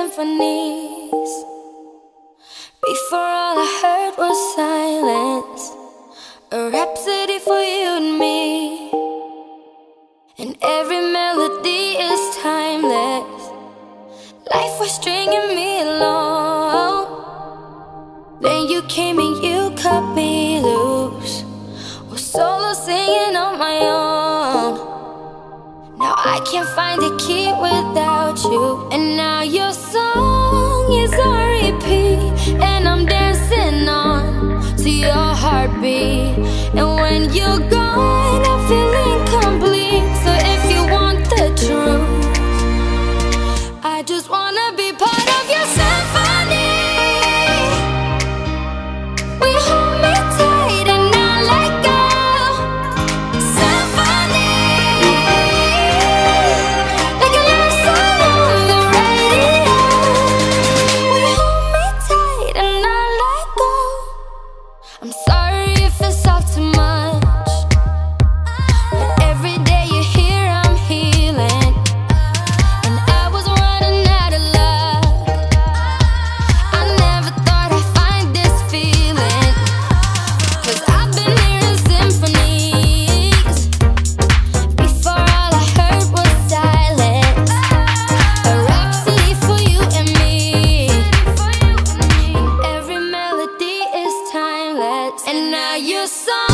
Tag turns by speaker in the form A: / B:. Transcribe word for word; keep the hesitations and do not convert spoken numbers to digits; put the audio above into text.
A: symphonies. Before all I heard was silence, a rhapsody for you and me. And every melody is timeless. Life was stringing me along. Then you came and you cut me loose, was solo singing on my own. Now I can't find the key without you. And now your song is on repeat, and I'm dancing on to your heartbeat. And when you're gone, I feel incomplete. So if you want the truth, I just wanna be part of your symphony. We hold me tight and not let go. Symphony, like a love song on the radio. We hold me tight and not let go. I'm sorry if it's all too much, but every day you're here I'm healing. And I was running out of luck. I never thought I'd find this feeling, 'cause I've been hearing symphonies. Before all I heard was silence, a rhapsody for you and me. And every melody is timeless. And now your song